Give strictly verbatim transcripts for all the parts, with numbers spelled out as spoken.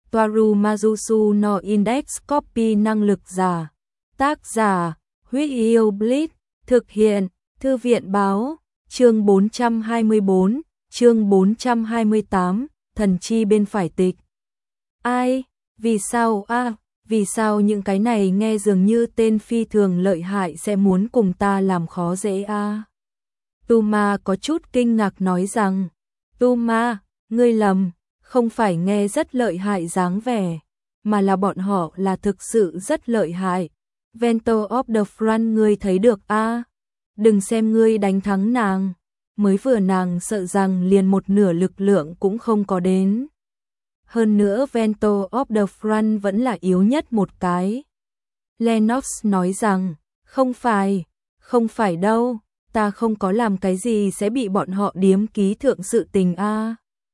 Toaru Majusu no Index Copy năng lực giả. Tác giả, Huyết Yêu Blitz, thực hiện, Thư viện báo, chương bốn trăm hai mươi bốn, chương bốn trăm hai mươi tám, thần chi bên phải tịch. Ai? Vì sao a? À, vì sao những cái này nghe dường như tên phi thường lợi hại sẽ muốn cùng ta làm khó dễ a? À? Tuma có chút kinh ngạc nói rằng, Tuma, ngươi lầm, không phải nghe rất lợi hại dáng vẻ, mà là bọn họ là thực sự rất lợi hại. Vento of the Front ngươi thấy được a? À? Đừng xem ngươi đánh thắng nàng, mới vừa nàng sợ rằng liền một nửa lực lượng cũng không có đến. Hơn nữa Vento of the Front vẫn là yếu nhất một cái. Lennox nói rằng, không phải, không phải đâu, ta không có làm cái gì sẽ bị bọn họ điếm ký thượng sự tình a. À.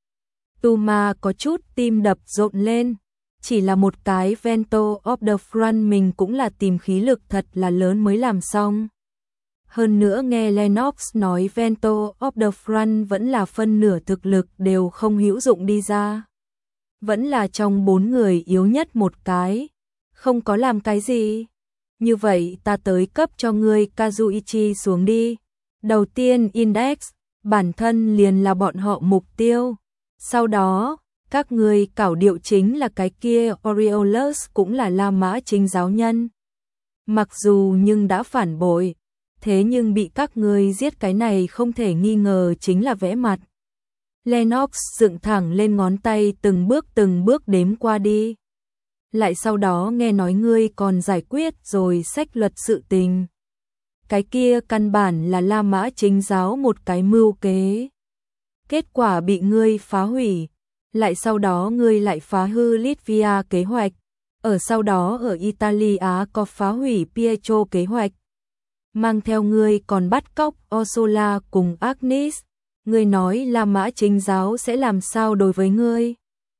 Tuma có chút tim đập rộn lên, chỉ là một cái Vento of the Front mình cũng là tìm khí lực thật là lớn mới làm xong. Hơn nữa nghe Lennox nói Vento of the Front vẫn là phân nửa thực lực đều không hữu dụng đi ra. Vẫn là trong bốn người yếu nhất một cái, không có làm cái gì. Như vậy ta tới cấp cho ngươi Kazuichi xuống đi. Đầu tiên Index, bản thân liền là bọn họ mục tiêu. Sau đó, các ngươi cảo điệu chính là cái kia Aureolus cũng là La Mã chính giáo nhân. Mặc dù nhưng đã phản bội, thế nhưng bị các ngươi giết cái này không thể nghi ngờ chính là vẽ mặt. Lennox dựng thẳng lên ngón tay từng bước từng bước đếm qua đi. Lại sau đó nghe nói ngươi còn giải quyết rồi sách luật sự tình. Cái kia căn bản là La Mã chính giáo một cái mưu kế. Kết quả bị ngươi phá hủy. Lại sau đó ngươi lại phá hư Litvia kế hoạch. Ở sau đó ở Italia có phá hủy Pietro kế hoạch. Mang theo ngươi còn bắt cóc Ursula cùng Agnes. Ngươi nói La Mã chính giáo sẽ làm sao đối với ngươi?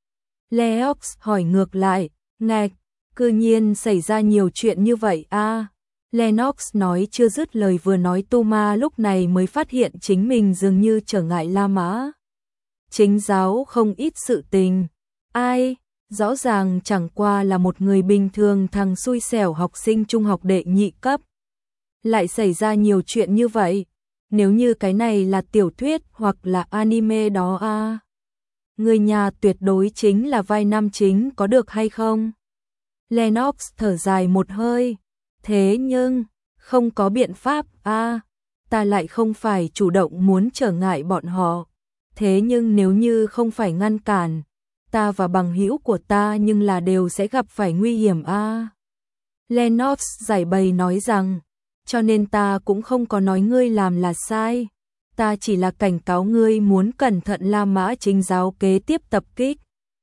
Leox hỏi ngược lại, ngạch, cư nhiên xảy ra nhiều chuyện như vậy a. À? Lennox nói chưa dứt lời vừa nói Tuma lúc này mới phát hiện chính mình dường như trở ngại La Mã chính giáo không ít sự tình. Ai? Rõ ràng chẳng qua là một người bình thường thằng xui xẻo học sinh trung học đệ nhị cấp. Lại xảy ra nhiều chuyện như vậy. Nếu như cái này là tiểu thuyết hoặc là anime đó a, à? Người nhà tuyệt đối chính là vai nam chính có được hay không? Lennox thở dài một hơi. Thế nhưng, không có biện pháp a, à? Ta lại không phải chủ động muốn trở ngại bọn họ. Thế nhưng nếu như không phải ngăn cản, ta và bằng hữu của ta nhưng là đều sẽ gặp phải nguy hiểm a. À? Lennox giải bày nói rằng, cho nên ta cũng không có nói ngươi làm là sai. Ta chỉ là cảnh cáo ngươi muốn cẩn thận La Mã chính giáo kế tiếp tập kích.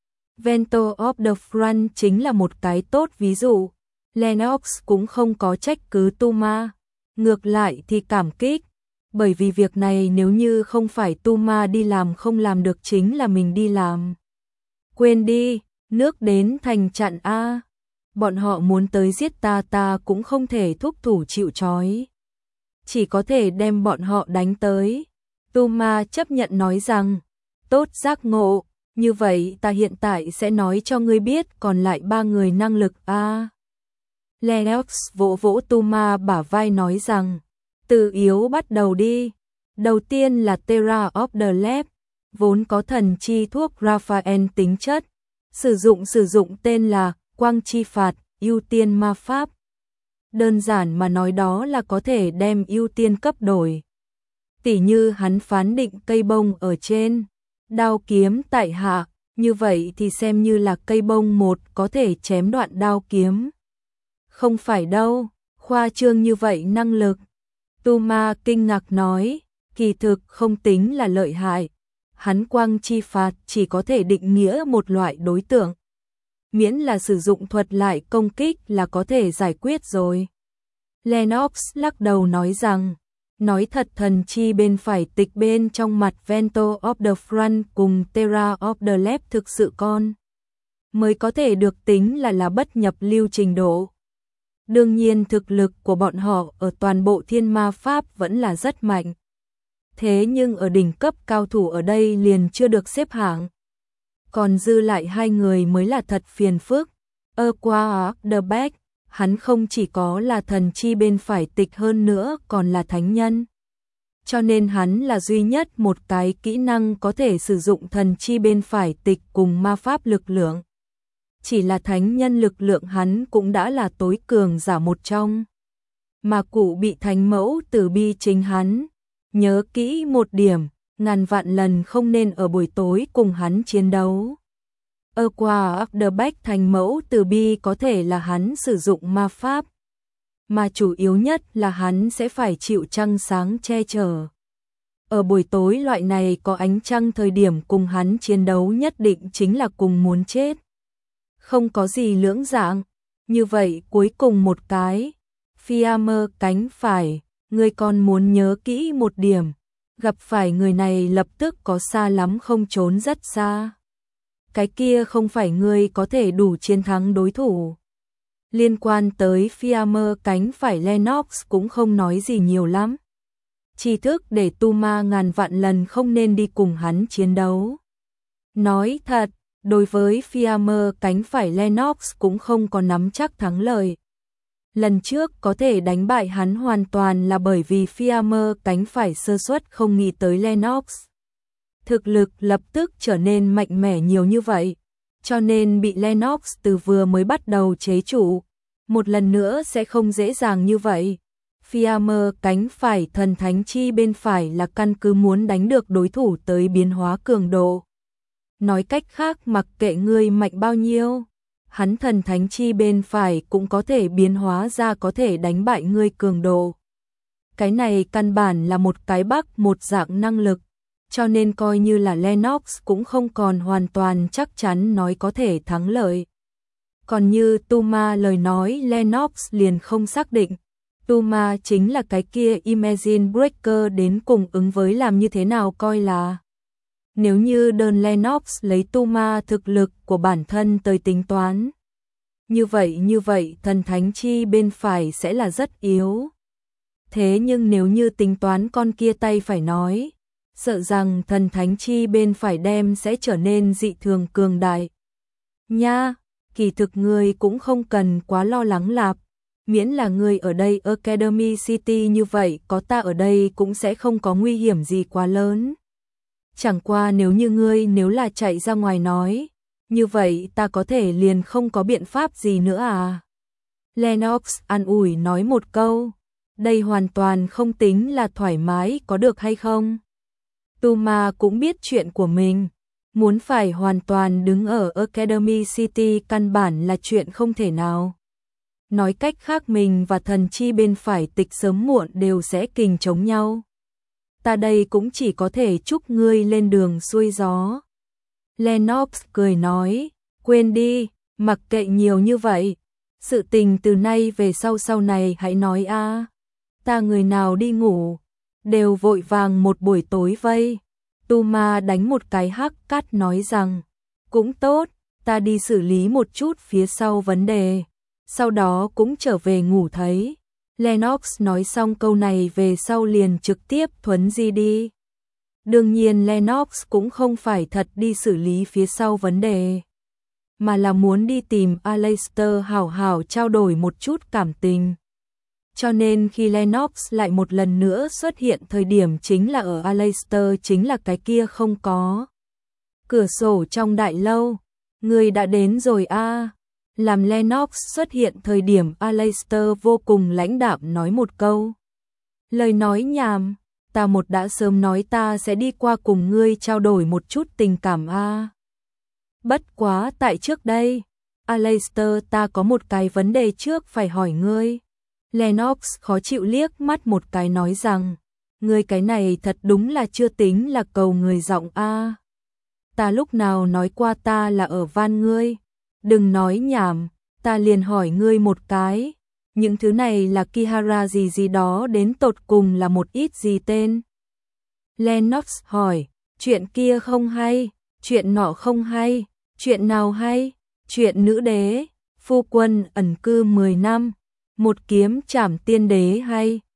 Vento of the Front chính là một cái tốt ví dụ. Lennox cũng không có trách cứ Tuma. Ngược lại thì cảm kích. Bởi vì việc này nếu như không phải Tuma đi làm không làm được chính là mình đi làm. Quên đi, nước đến thành chặn A. Bọn họ muốn tới giết ta ta cũng không thể thúc thủ chịu trói. Chỉ có thể đem bọn họ đánh tới. Tuma chấp nhận nói rằng, tốt giác ngộ, như vậy ta hiện tại sẽ nói cho ngươi biết còn lại ba người năng lực a. Lennox vỗ vỗ Tuma bả vai nói rằng, từ yếu bắt đầu đi. Đầu tiên là Terra of the Lab, vốn có thần chi thuốc Raphael tính chất, sử dụng sử dụng tên là quang chi phạt, ưu tiên ma pháp. Đơn giản mà nói đó là có thể đem ưu tiên cấp đổi. Tỉ như hắn phán định cây bông ở trên, đao kiếm tại hạ, như vậy thì xem như là cây bông một có thể chém đoạn đao kiếm. Không phải đâu, khoa trương như vậy năng lực. Tuma kinh ngạc nói, kỳ thực không tính là lợi hại. Hắn quang chi phạt chỉ có thể định nghĩa một loại đối tượng. Miễn là sử dụng thuật lại công kích là có thể giải quyết rồi. Lennox lắc đầu nói rằng, nói thật thần chi bên phải tịch bên trong mặt Vento of the Front cùng Terra of the Lab thực sự con. Mới có thể được tính là là bất nhập lưu trình độ. Đương nhiên thực lực của bọn họ ở toàn bộ thiên ma pháp vẫn là rất mạnh. Thế nhưng ở đỉnh cấp cao thủ ở đây liền chưa được xếp hạng. còn dư lại hai người mới là thật phiền phức. Aqua the Back, hắn không chỉ có là thần chi bên phải tịch hơn nữa còn là thánh nhân. Cho nên hắn là duy nhất một cái kỹ năng có thể sử dụng thần chi bên phải tịch cùng ma pháp lực lượng. Chỉ là thánh nhân lực lượng hắn cũng đã là tối cường giả một trong. Mà cụ bị thánh mẫu từ bi chính hắn. Nhớ kỹ một điểm, ngàn vạn lần không nên ở buổi tối cùng hắn chiến đấu. Aqua the Back thánh mẫu từ bi có thể là hắn sử dụng ma pháp. Mà chủ yếu nhất là hắn sẽ phải chịu trăng sáng che chở. Ở buổi tối loại này có ánh trăng thời điểm cùng hắn chiến đấu nhất định chính là cùng muốn chết. Không có gì lưỡng dạng. Như vậy cuối cùng một cái. Fiammer cánh phải, ngươi còn muốn nhớ kỹ một điểm. Gặp phải người này lập tức có xa lắm không trốn rất xa. Cái kia không phải ngươi có thể đủ chiến thắng đối thủ. Liên quan tới Fiammer cánh phải Lennox cũng không nói gì nhiều lắm. Tri thức để tu ma ngàn vạn lần không nên đi cùng hắn chiến đấu. Nói thật, đối với Fiammer cánh phải Lennox cũng không có nắm chắc thắng lợi. Lần trước có thể đánh bại hắn hoàn toàn là bởi vì Fiammer cánh phải sơ suất không nghĩ tới Lennox. Thực lực lập tức trở nên mạnh mẽ nhiều như vậy, cho nên bị Lennox từ vừa mới bắt đầu chế trụ, một lần nữa sẽ không dễ dàng như vậy. Fiammer cánh phải thần thánh chi bên phải là căn cứ muốn đánh được đối thủ tới biến hóa cường độ. Nói cách khác mặc kệ ngươi mạnh bao nhiêu, hắn thần thánh chi bên phải cũng có thể biến hóa ra có thể đánh bại ngươi cường độ. Cái này căn bản là một cái bắc một dạng năng lực, cho nên coi như là Lennox cũng không còn hoàn toàn chắc chắn nói có thể thắng lợi. Còn như Tuma lời nói Lennox liền không xác định. Tuma chính là cái kia Imagine Breaker đến cùng ứng với làm như thế nào coi là. Nếu như đơn Lennox lấy Tuma thực lực của bản thân tới tính toán. Như vậy như vậy thần thánh chi bên phải sẽ là rất yếu. Thế nhưng nếu như tính toán con kia tay phải nói, sợ rằng thần thánh chi bên phải đem sẽ trở nên dị thường cường đại. Nha, kỳ thực ngươi cũng không cần quá lo lắng lạp. Miễn là ngươi ở đây Academy City như vậy có ta ở đây cũng sẽ không có nguy hiểm gì quá lớn. Chẳng qua nếu như ngươi nếu là chạy ra ngoài nói, như vậy ta có thể liền không có biện pháp gì nữa à. Lennox an ủi nói một câu, đây hoàn toàn không tính là thoải mái có được hay không. Tuma cũng biết chuyện của mình, muốn phải hoàn toàn đứng ở Academy City căn bản là chuyện không thể nào. Nói cách khác mình và thần chi bên phải tịch sớm muộn đều sẽ kình chống nhau. Ta đây cũng chỉ có thể chúc ngươi lên đường xuôi gió. Lennox cười nói, quên đi, mặc kệ nhiều như vậy. Sự tình từ nay về sau sau này hãy nói a. Ta người nào đi ngủ, đều vội vàng một buổi tối vây. Tuma đánh một cái hắc cát nói rằng, cũng tốt, ta đi xử lý một chút phía sau vấn đề. Sau đó cũng trở về ngủ thấy. Lennox nói xong câu này về sau liền trực tiếp thuấn di đi. Đương nhiên Lennox cũng không phải thật đi xử lý phía sau vấn đề, mà là muốn đi tìm Aleister hảo hảo trao đổi một chút cảm tình. Cho nên khi Lennox lại một lần nữa xuất hiện thời điểm chính là ở Aleister chính là cái kia không có. Cửa sổ trong đại lâu, người đã đến rồi a. À. Làm Lennox xuất hiện thời điểm Aleister vô cùng lãnh đạm nói một câu. Lời nói nhảm, ta một đã sớm nói ta sẽ đi qua cùng ngươi trao đổi một chút tình cảm a. À. Bất quá tại trước đây, Aleister ta có một cái vấn đề trước phải hỏi ngươi. Lennox khó chịu liếc mắt một cái nói rằng, ngươi cái này thật đúng là chưa tính là cầu người giọng a. À. Ta lúc nào nói qua ta là ở van ngươi. Đừng nói nhảm, ta liền hỏi ngươi một cái, những thứ này là Kihara gì gì đó đến tột cùng là một ít gì tên. Lennox hỏi, chuyện kia không hay, chuyện nọ không hay, chuyện nào hay, chuyện nữ đế, phu quân ẩn cư mười năm, một kiếm trảm tiên đế hay.